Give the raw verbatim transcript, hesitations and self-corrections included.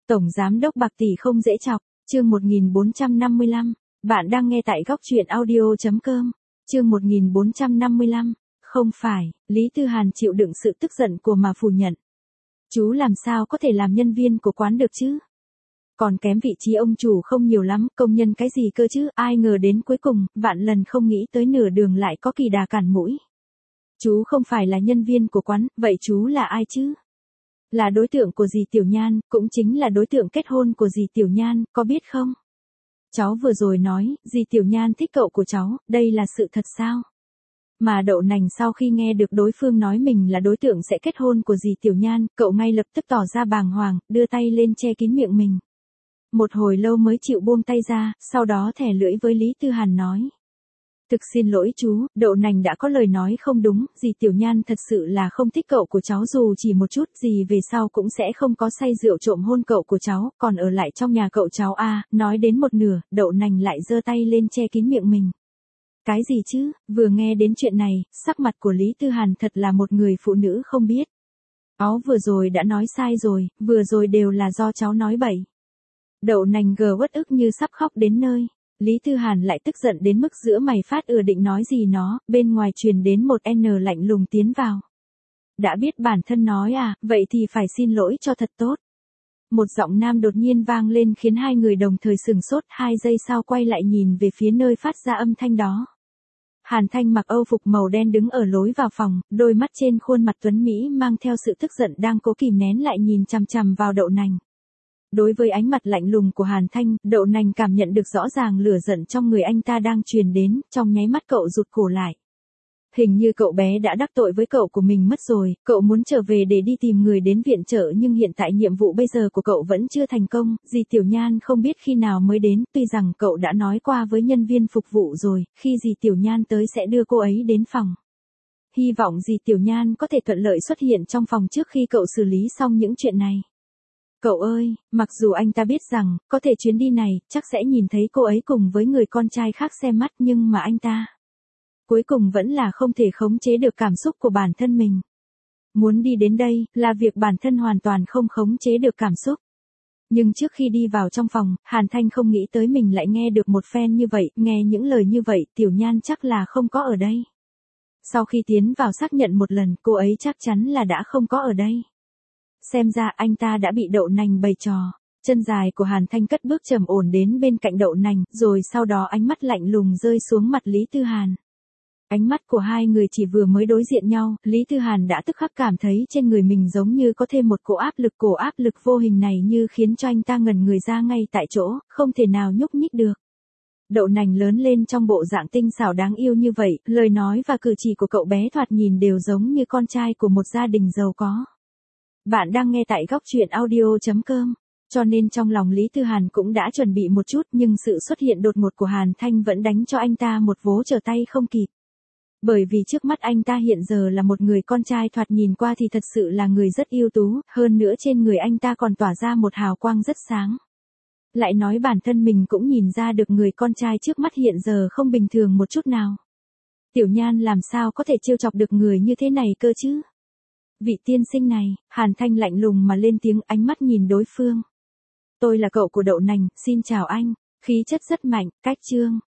Tổng giám đốc bạc tỷ không dễ chọc, chương một nghìn bốn trăm năm mươi lăm. Bạn đang nghe tại góc truyện audio chấm com. Chương một nghìn bốn trăm năm mươi lăm. Không phải, Lý Tư Hàn chịu đựng sự tức giận của mà phủ nhận. Chú làm sao có thể làm nhân viên của quán được chứ? Còn kém vị trí ông chủ không nhiều lắm, công nhân cái gì cơ chứ, ai ngờ đến cuối cùng, vạn lần không nghĩ tới nửa đường lại có Kỳ Đà cản mũi. Chú không phải là nhân viên của quán, vậy chú là ai chứ? Là đối tượng của dì Tiểu Nhan, cũng chính là đối tượng kết hôn của dì Tiểu Nhan, có biết không? Cháu vừa rồi nói, dì Tiểu Nhan thích cậu của cháu, đây là sự thật sao? Mà Đậu Nành sau khi nghe được đối phương nói mình là đối tượng sẽ kết hôn của dì Tiểu Nhan, cậu ngay lập tức tỏ ra bàng hoàng, đưa tay lên che kín miệng mình. Một hồi lâu mới chịu buông tay ra, sau đó thè lưỡi với Lý Tư Hàn nói. Thực xin lỗi chú, Đậu Nành đã có lời nói không đúng, dì Tiểu Nhan thật sự là không thích cậu của cháu dù chỉ một chút, dì về sau cũng sẽ không có say rượu trộm hôn cậu của cháu, còn ở lại trong nhà cậu cháu à, nói đến một nửa, Đậu Nành lại giơ tay lên che kín miệng mình. Cái gì chứ, vừa nghe đến chuyện này, sắc mặt của Lý Tư Hàn thật là một người phụ nữ không biết. Cháu vừa rồi đã nói sai rồi, vừa rồi đều là do cháu nói bậy. Đậu Nành gờ uất ức như sắp khóc đến nơi. Lý Tư Hàn lại tức giận đến mức giữa mày phát ừa định nói gì nó, bên ngoài truyền đến một N lạnh lùng tiến vào. Đã biết bản thân nói à, vậy thì phải xin lỗi cho thật tốt. Một giọng nam đột nhiên vang lên khiến hai người đồng thời sừng sốt, hai giây sau quay lại nhìn về phía nơi phát ra âm thanh đó. Hàn Thanh mặc âu phục màu đen đứng ở lối vào phòng, đôi mắt trên khuôn mặt tuấn Mỹ mang theo sự tức giận đang cố kìm nén lại nhìn chằm chằm vào Đậu Nành. Đối với ánh mặt lạnh lùng của Hàn Thanh, Đậu Nành cảm nhận được rõ ràng lửa giận trong người anh ta đang truyền đến, trong nháy mắt cậu rụt cổ lại. Hình như cậu bé đã đắc tội với cậu của mình mất rồi, cậu muốn trở về để đi tìm người đến viện trợ nhưng hiện tại nhiệm vụ bây giờ của cậu vẫn chưa thành công, dì Tiểu Nhan không biết khi nào mới đến, tuy rằng cậu đã nói qua với nhân viên phục vụ rồi, khi dì Tiểu Nhan tới sẽ đưa cô ấy đến phòng. Hy vọng dì Tiểu Nhan có thể thuận lợi xuất hiện trong phòng trước khi cậu xử lý xong những chuyện này. Cậu ơi, mặc dù anh ta biết rằng, có thể chuyến đi này, chắc sẽ nhìn thấy cô ấy cùng với người con trai khác xem mắt nhưng mà anh ta cuối cùng vẫn là không thể khống chế được cảm xúc của bản thân mình. Muốn đi đến đây, là việc bản thân hoàn toàn không khống chế được cảm xúc. Nhưng trước khi đi vào trong phòng, Hàn Thanh không nghĩ tới mình lại nghe được một phen như vậy, nghe những lời như vậy, Tiểu Nhan chắc là không có ở đây. Sau khi tiến vào xác nhận một lần, cô ấy chắc chắn là đã không có ở đây. Xem ra anh ta đã bị Đậu Nành bày trò. Chân dài của Hàn Thanh cất bước trầm ổn đến bên cạnh Đậu Nành, rồi sau đó ánh mắt lạnh lùng rơi xuống mặt Lý Tư Hàn. Ánh mắt của hai người chỉ vừa mới đối diện nhau, Lý Tư Hàn đã tức khắc cảm thấy trên người mình giống như có thêm một cỗ áp lực, cổ áp lực vô hình này như khiến cho anh ta ngẩn người ra ngay tại chỗ, không thể nào nhúc nhích được. Đậu Nành lớn lên trong bộ dạng tinh xảo đáng yêu như vậy, lời nói và cử chỉ của cậu bé thoạt nhìn đều giống như con trai của một gia đình giàu có. Bạn đang nghe tại góc truyện audio chấm com, cho nên trong lòng Lý Tư Hàn cũng đã chuẩn bị một chút nhưng sự xuất hiện đột ngột của Hàn Thanh vẫn đánh cho anh ta một vố trở tay không kịp. Bởi vì trước mắt anh ta hiện giờ là một người con trai thoạt nhìn qua thì thật sự là người rất ưu tú, hơn nữa trên người anh ta còn tỏa ra một hào quang rất sáng. Lại nói bản thân mình cũng nhìn ra được người con trai trước mắt hiện giờ không bình thường một chút nào. Tiểu Nhan làm sao có thể trêu chọc được người như thế này cơ chứ? Vị tiên sinh này, Hàn Thanh lạnh lùng mà lên tiếng, ánh mắt nhìn đối phương. Tôi là cậu của Đậu Nành, xin chào anh, khí chất rất mạnh, cách chương.